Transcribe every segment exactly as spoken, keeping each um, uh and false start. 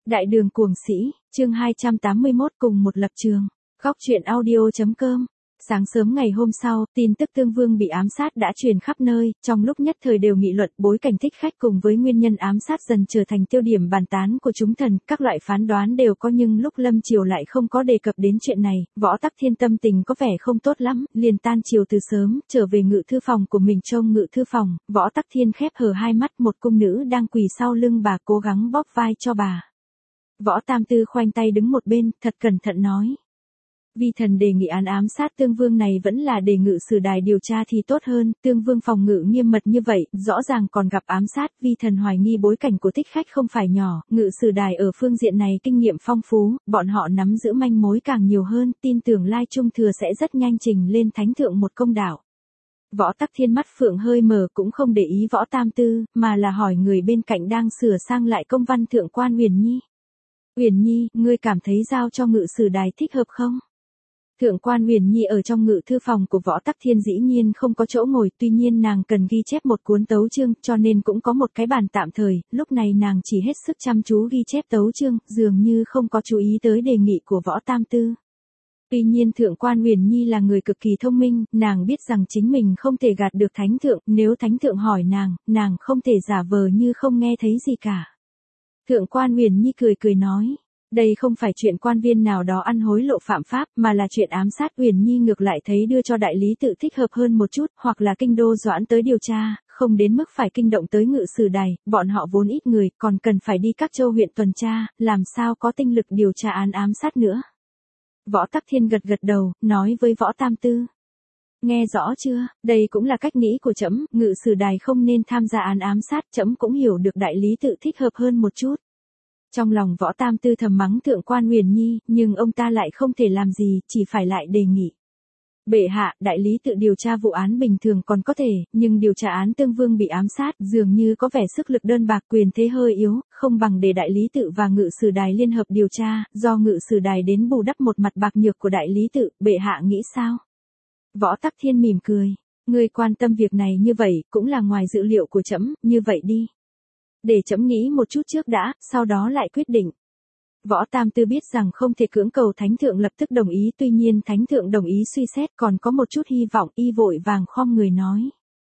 Đại đường cuồng sĩ, chương hai trăm tám mươi mốt cùng một lập trường. Góc truyện audio chấm com. Sáng sớm ngày hôm sau, tin tức Tương Vương bị ám sát đã truyền khắp nơi, trong lúc nhất thời đều nghị luận bối cảnh thích khách cùng với nguyên nhân ám sát dần trở thành tiêu điểm bàn tán của chúng thần, các loại phán đoán đều có nhưng lúc lâm triều lại không có đề cập đến chuyện này, Võ Tắc Thiên tâm tình có vẻ không tốt lắm, liền tan chiều từ sớm, trở về ngự thư phòng của mình trông ngự thư phòng, Võ Tắc Thiên khép hờ hai mắt, một cung nữ đang quỳ sau lưng bà cố gắng bóp vai cho bà. Võ Tam Tư khoanh tay đứng một bên, thật cẩn thận nói. Vi thần đề nghị án ám sát Tương Vương này vẫn là để ngự sử đài điều tra thì tốt hơn, Tương Vương phòng ngự nghiêm mật như vậy, rõ ràng còn gặp ám sát, vi thần hoài nghi bối cảnh của thích khách không phải nhỏ, ngự sử đài ở phương diện này kinh nghiệm phong phú, bọn họ nắm giữ manh mối càng nhiều hơn, tin tưởng Lai Trung Thừa sẽ rất nhanh trình lên thánh thượng một công đạo. Võ Tắc Thiên mắt phượng hơi mở cũng không để ý Võ Tam Tư, mà là hỏi người bên cạnh đang sửa sang lại công văn thượng quan Uyển Nhi. Uyển Nhi, ngươi cảm thấy giao cho ngự sử đài thích hợp không? Thượng quan Uyển Nhi ở trong ngự thư phòng của Võ Tắc Thiên dĩ nhiên không có chỗ ngồi, tuy nhiên nàng cần ghi chép một cuốn tấu chương, cho nên cũng có một cái bàn tạm thời, lúc này nàng chỉ hết sức chăm chú ghi chép tấu chương, dường như không có chú ý tới đề nghị của Võ Tam Tư. Tuy nhiên Thượng quan Uyển Nhi là người cực kỳ thông minh, nàng biết rằng chính mình không thể gạt được thánh thượng, nếu thánh thượng hỏi nàng, nàng không thể giả vờ như không nghe thấy gì cả. Thượng quan Uyển Nhi cười cười nói. Đây không phải chuyện quan viên nào đó ăn hối lộ phạm pháp, mà là chuyện ám sát. Uyển Nhi ngược lại thấy đưa cho đại lý tự thích hợp hơn một chút, hoặc là kinh đô doãn tới điều tra, không đến mức phải kinh động tới ngự sử đài, bọn họ vốn ít người, còn cần phải đi các châu huyện tuần tra, làm sao có tinh lực điều tra án ám sát nữa. Võ Tắc Thiên gật gật đầu, nói với Võ Tam Tư. Nghe rõ chưa, đây cũng là cách nghĩ của trẫm, ngự sử đài không nên tham gia án ám sát, trẫm cũng hiểu được đại lý tự thích hợp hơn một chút. Trong lòng Võ Tam Tư thầm mắng Thượng quan Uyển Nhi, nhưng ông ta lại không thể làm gì, chỉ phải lại đề nghị. Bệ hạ, đại lý tự điều tra vụ án bình thường còn có thể, nhưng điều tra án Tương Vương bị ám sát, dường như có vẻ sức lực đơn bạc, quyền thế hơi yếu, không bằng để đại lý tự và ngự sử đài liên hợp điều tra, do ngự sử đài đến bù đắp một mặt bạc nhược của đại lý tự, bệ hạ nghĩ sao? Võ Tắc Thiên mỉm cười, ngươi quan tâm việc này như vậy, cũng là ngoài dự liệu của trẫm, như vậy đi. Để trẫm nghĩ một chút trước đã, sau đó lại quyết định. Võ Tam Tư biết rằng không thể cưỡng cầu thánh thượng lập tức đồng ý, tuy nhiên thánh thượng đồng ý suy xét còn có một chút hy vọng, y vội vàng khom người nói.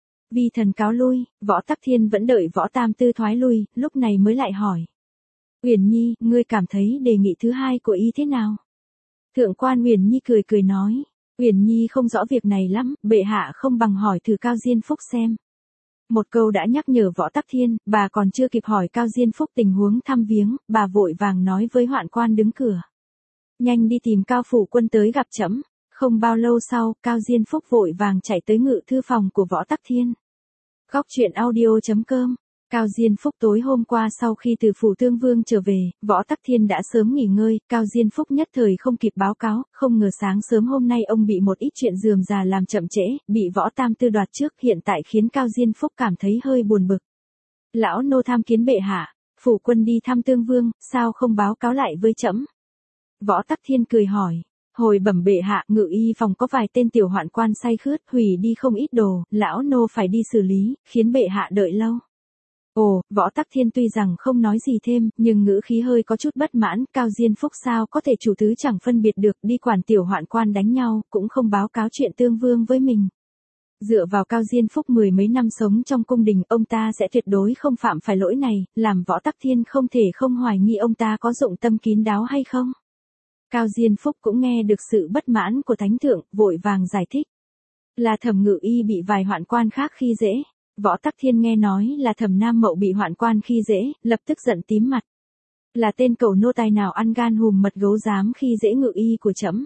Vi thần cáo lui, Võ Tắc Thiên vẫn đợi Võ Tam Tư thoái lui, lúc này mới lại hỏi. Uyển Nhi, ngươi cảm thấy đề nghị thứ hai của y thế nào? Thượng quan Uyển Nhi cười cười nói. Uyển Nhi không rõ việc này lắm, bệ hạ không bằng hỏi thử Cao Diên Phúc xem. Một câu đã nhắc nhở Võ Tắc Thiên, bà còn chưa kịp hỏi Cao Diên Phúc tình huống thăm viếng, bà vội vàng nói với hoạn quan đứng cửa. Nhanh đi tìm Cao phủ quân tới gặp trẫm. Không bao lâu sau, Cao Diên Phúc vội vàng chạy tới ngự thư phòng của Võ Tắc Thiên. Góc truyện audio chấm com. Cao Diên Phúc tối hôm qua sau khi từ phủ Tương Vương trở về, Võ Tắc Thiên đã sớm nghỉ ngơi, Cao Diên Phúc nhất thời không kịp báo cáo, không ngờ sáng sớm hôm nay ông bị một ít chuyện rườm rà làm chậm trễ, bị Võ Tam Tư đoạt trước, hiện tại khiến Cao Diên Phúc cảm thấy hơi buồn bực. Lão nô tham kiến bệ hạ, phủ quân đi thăm Tương Vương, sao không báo cáo lại với trẫm? Võ Tắc Thiên cười hỏi. Hồi bẩm bệ hạ, ngự y phòng có vài tên tiểu hoạn quan say khướt, hủy đi không ít đồ, lão nô phải đi xử lý, khiến bệ hạ đợi lâu. Ồ, Võ Tắc Thiên tuy rằng không nói gì thêm, nhưng ngữ khí hơi có chút bất mãn, Cao Diên Phúc sao có thể chủ tứ chẳng phân biệt được, đi quản tiểu hoạn quan đánh nhau, cũng không báo cáo chuyện Tương Vương với mình. Dựa vào Cao Diên Phúc mười mấy năm sống trong cung đình, ông ta sẽ tuyệt đối không phạm phải lỗi này, làm Võ Tắc Thiên không thể không hoài nghi ông ta có dụng tâm kín đáo hay không. Cao Diên Phúc cũng nghe được sự bất mãn của thánh thượng, vội vàng giải thích. Là Thẩm Ngự Y bị vài hoạn quan khác khi dễ. Võ Tắc Thiên nghe nói là Thẩm Nam Mậu bị hoạn quan khi dễ, lập tức giận tím mặt. Là tên cẩu nô tài nào ăn gan hùm mật gấu dám khi dễ ngự y của trẫm.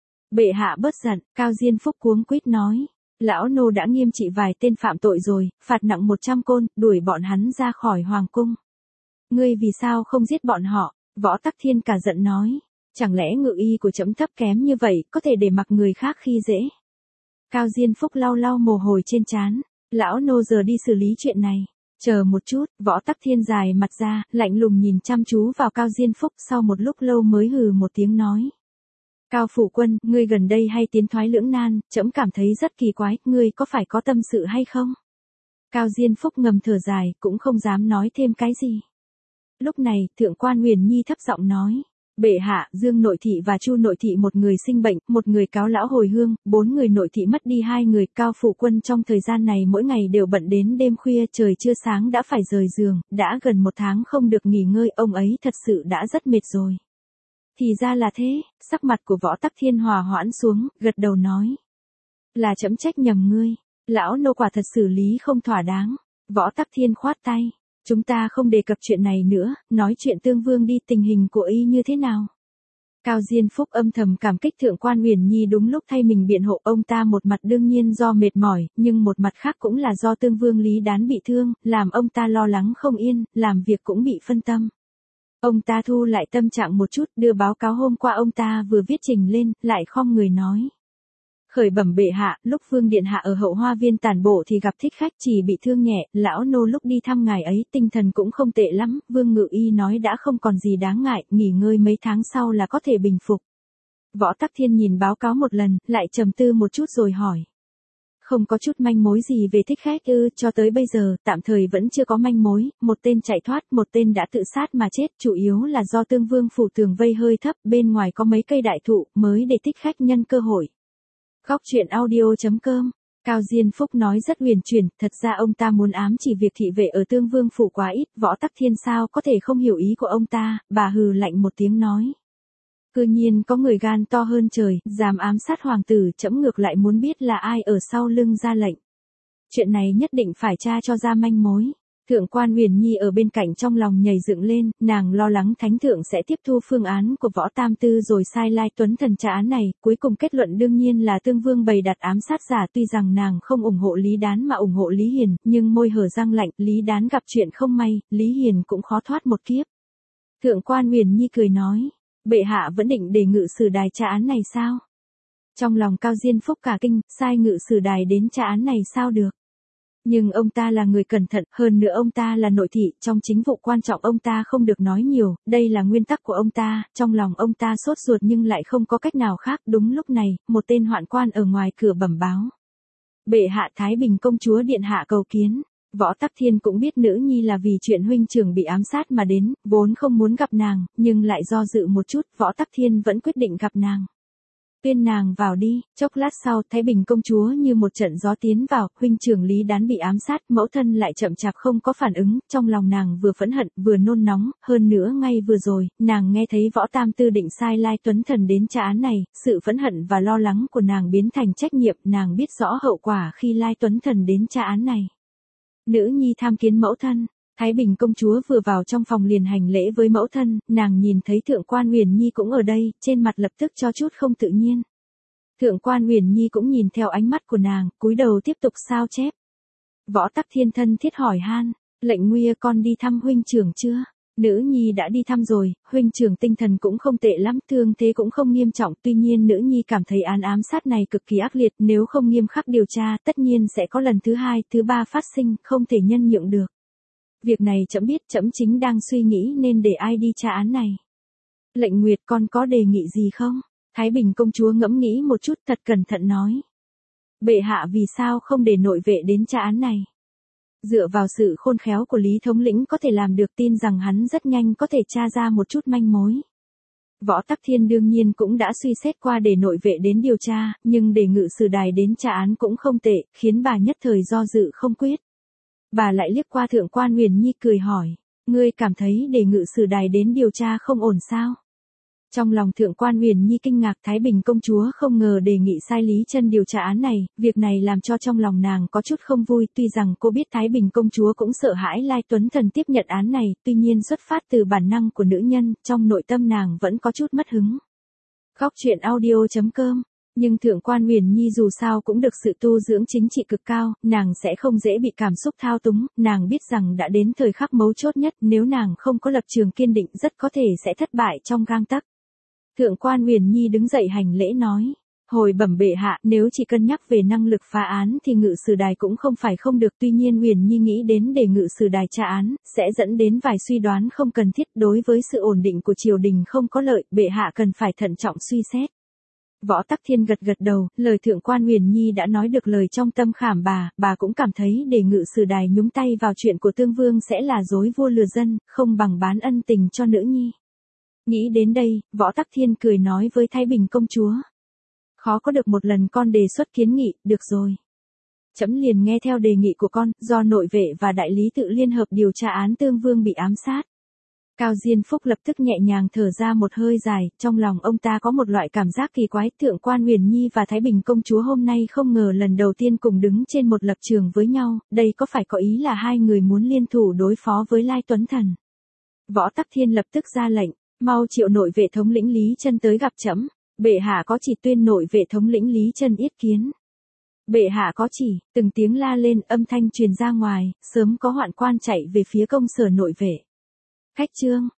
Bệ hạ bớt giận, Cao Diên Phúc cuống quýt nói. Lão nô đã nghiêm trị vài tên phạm tội rồi, phạt nặng một trăm côn, đuổi bọn hắn ra khỏi hoàng cung. Ngươi vì sao không giết bọn họ? Võ Tắc Thiên cả giận nói. Chẳng lẽ ngự y của trẫm thấp kém như vậy, có thể để mặc người khác khi dễ? Cao Diên Phúc lau lau mồ hôi trên trán. Lão nô giờ đi xử lý chuyện này. Chờ một chút, Võ Tắc Thiên dài mặt ra, lạnh lùng nhìn chăm chú vào Cao Diên Phúc, sau một lúc lâu mới hừ một tiếng nói. Cao phủ quân, ngươi gần đây hay tiến thoái lưỡng nan, trẫm cảm thấy rất kỳ quái, ngươi có phải có tâm sự hay không? Cao Diên Phúc ngầm thở dài, cũng không dám nói thêm cái gì. Lúc này, thượng quan Huyền Nhi thấp giọng nói. Bệ hạ, Dương nội thị và Chu nội thị một người sinh bệnh, một người cáo lão hồi hương, bốn người nội thị mất đi hai người, Cao phụ quân trong thời gian này mỗi ngày đều bận đến đêm khuya, trời chưa sáng đã phải rời giường, đã gần một tháng không được nghỉ ngơi, ông ấy thật sự đã rất mệt rồi. Thì ra là thế, sắc mặt của Võ Tắc Thiên hòa hoãn xuống, gật đầu nói. Là trẫm trách nhầm ngươi, lão nô quả thật xử lý không thỏa đáng. Võ Tắc Thiên khoát tay. Chúng ta không đề cập chuyện này nữa, nói chuyện Tương Vương đi, tình hình của y như thế nào. Cao Diên Phúc âm thầm cảm kích thượng quan Huyền Nhi đúng lúc thay mình biện hộ, ông ta một mặt đương nhiên do mệt mỏi, nhưng một mặt khác cũng là do Tương Vương Lý Đán bị thương, làm ông ta lo lắng không yên, làm việc cũng bị phân tâm. Ông ta thu lại tâm trạng một chút, đưa báo cáo hôm qua ông ta vừa viết trình lên, lại khom người nói. Khởi bẩm bệ hạ, lúc Vương Điện Hạ ở hậu hoa viên tản bộ thì gặp thích khách chỉ bị thương nhẹ, lão nô lúc đi thăm ngài ấy tinh thần cũng không tệ lắm, Vương Ngự Y nói đã không còn gì đáng ngại, nghỉ ngơi mấy tháng sau là có thể bình phục. Võ Tắc Thiên nhìn báo cáo một lần, lại trầm tư một chút rồi hỏi. Không có chút manh mối gì về thích khách ư? Cho tới bây giờ, tạm thời vẫn chưa có manh mối, một tên chạy thoát, một tên đã tự sát mà chết, chủ yếu là do Tương Vương phủ tường vây hơi thấp, bên ngoài có mấy cây đại thụ, mới để thích khách nhân cơ hội. Góc truyện audio chấm com. Cao Diên Phúc nói rất huyền chuyển, thật ra ông ta muốn ám chỉ việc thị vệ ở Tương Vương phủ quá ít, Võ Tắc Thiên sao có thể không hiểu ý của ông ta, bà hừ lạnh một tiếng nói. Cư nhiên có người gan to hơn trời, dám ám sát hoàng tử, trẫm ngược lại muốn biết là ai ở sau lưng ra lệnh. Chuyện này nhất định phải tra cho ra manh mối. Thượng quan Huyền Nhi ở bên cạnh trong lòng nhảy dựng lên, nàng lo lắng thánh thượng sẽ tiếp thu phương án của Võ Tam Tư rồi sai Lai Tuấn Thần trả án này, cuối cùng kết luận đương nhiên là Tương Vương bày đặt ám sát giả, tuy rằng nàng không ủng hộ Lý Đán mà ủng hộ Lý Hiền, nhưng môi hở răng lạnh, Lý Đán gặp chuyện không may, Lý Hiền cũng khó thoát một kiếp. Thượng quan Huyền Nhi cười nói, bệ hạ vẫn định để ngự sử đài tra án này sao? Trong lòng Cao Diên Phúc cả kinh, sai ngự sử đài đến tra án này sao được? Nhưng ông ta là người cẩn thận, hơn nữa ông ta là nội thị, trong chính vụ quan trọng ông ta không được nói nhiều, đây là nguyên tắc của ông ta, trong lòng ông ta sốt ruột nhưng lại không có cách nào khác. Đúng lúc này, một tên hoạn quan ở ngoài cửa bẩm báo. Bệ hạ, Thái Bình công chúa điện hạ cầu kiến. Võ Tắc Thiên cũng biết nữ nhi là vì chuyện huynh trưởng bị ám sát mà đến, vốn không muốn gặp nàng, nhưng lại do dự một chút, Võ Tắc Thiên vẫn quyết định gặp nàng. Tuyên nàng vào đi. Chốc lát sau, Thái Bình công chúa như một trận gió tiến vào, huynh trưởng Lý Đán bị ám sát, mẫu thân lại chậm chạp không có phản ứng, trong lòng nàng vừa phẫn hận, vừa nôn nóng, hơn nữa ngay vừa rồi, nàng nghe thấy Võ Tam Tư định sai Lai Tuấn Thần đến tra án này, sự phẫn hận và lo lắng của nàng biến thành trách nhiệm, nàng biết rõ hậu quả khi Lai Tuấn Thần đến tra án này. Nữ nhi tham kiến mẫu thân. Thái Bình công chúa vừa vào trong phòng liền hành lễ với mẫu thân, nàng nhìn thấy thượng quan Huyền Nhi cũng ở đây, trên mặt lập tức cho chút không tự nhiên. Thượng quan Huyền Nhi cũng nhìn theo ánh mắt của nàng, cúi đầu tiếp tục sao chép. Võ Tắc Thiên thân thiết hỏi han, lệnh nguya con đi thăm huynh trưởng chưa? Nữ nhi đã đi thăm rồi, huynh trưởng tinh thần cũng không tệ lắm, thương thế cũng không nghiêm trọng, tuy nhiên nữ nhi cảm thấy án ám sát này cực kỳ ác liệt, nếu không nghiêm khắc điều tra, tất nhiên sẽ có lần thứ hai, thứ ba phát sinh, không thể nhân nhượng được. Việc này trẫm biết, trẫm chính đang suy nghĩ nên để ai đi tra án này. Lệnh Nguyệt con có đề nghị gì không? Thái Bình công chúa ngẫm nghĩ một chút thật cẩn thận nói. Bệ hạ vì sao không để nội vệ đến tra án này? Dựa vào sự khôn khéo của Lý thống lĩnh có thể làm được, tin rằng hắn rất nhanh có thể tra ra một chút manh mối. Võ Tắc Thiên đương nhiên cũng đã suy xét qua để nội vệ đến điều tra, nhưng để ngự sử đài đến tra án cũng không tệ, khiến bà nhất thời do dự không quyết. Bà lại liếc qua thượng quan Huyền Nhi cười hỏi, ngươi cảm thấy để ngự sử đài đến điều tra không ổn sao? Trong lòng thượng quan Huyền Nhi kinh ngạc, Thái Bình công chúa không ngờ đề nghị sai Lý Chân điều tra án này, việc này làm cho trong lòng nàng có chút không vui, tuy rằng cô biết Thái Bình công chúa cũng sợ hãi Lai Tuấn Thần tiếp nhận án này, tuy nhiên xuất phát từ bản năng của nữ nhân, trong nội tâm nàng vẫn có chút mất hứng. Góc truyện audio chấm com. Nhưng thượng quan Huyền Nhi dù sao cũng được sự tu dưỡng chính trị cực cao, nàng sẽ không dễ bị cảm xúc thao túng, nàng biết rằng đã đến thời khắc mấu chốt nhất, nếu nàng không có lập trường kiên định rất có thể sẽ thất bại trong gang tấc. Thượng quan Huyền Nhi đứng dậy hành lễ nói, hồi bẩm bệ hạ, nếu chỉ cân nhắc về năng lực phá án thì ngự sử đài cũng không phải không được, tuy nhiên Huyền Nhi nghĩ đến để ngự sử đài tra án, sẽ dẫn đến vài suy đoán không cần thiết, đối với sự ổn định của triều đình không có lợi, bệ hạ cần phải thận trọng suy xét. Võ Tắc Thiên gật gật đầu, lời thượng quan Huyền Nhi đã nói được lời trong tâm khảm bà, bà cũng cảm thấy để ngự sử đài nhúng tay vào chuyện của tương vương sẽ là dối vua lừa dân, không bằng bán ân tình cho nữ nhi. Nghĩ đến đây, Võ Tắc Thiên cười nói với Thái Bình công chúa. Khó có được một lần con đề xuất kiến nghị, được rồi. Trẫm liền nghe theo đề nghị của con, do nội vệ và đại lý tự liên hợp điều tra án tương vương bị ám sát. Cao Diên Phúc lập tức nhẹ nhàng thở ra một hơi dài, trong lòng ông ta có một loại cảm giác kỳ quái, thượng quan Huyền Nhi và Thái Bình công chúa hôm nay không ngờ lần đầu tiên cùng đứng trên một lập trường với nhau, đây có phải có ý là hai người muốn liên thủ đối phó với Lai Tuấn Thần. Võ Tắc Thiên lập tức ra lệnh, mau triệu nội vệ thống lĩnh Lý Chân tới gặp trẫm. Bệ hạ có chỉ, tuyên nội vệ thống lĩnh Lý Chân yết kiến. Bệ hạ có chỉ, từng tiếng la lên, âm thanh truyền ra ngoài, sớm có hoạn quan chạy về phía công sở nội vệ. Khách trương,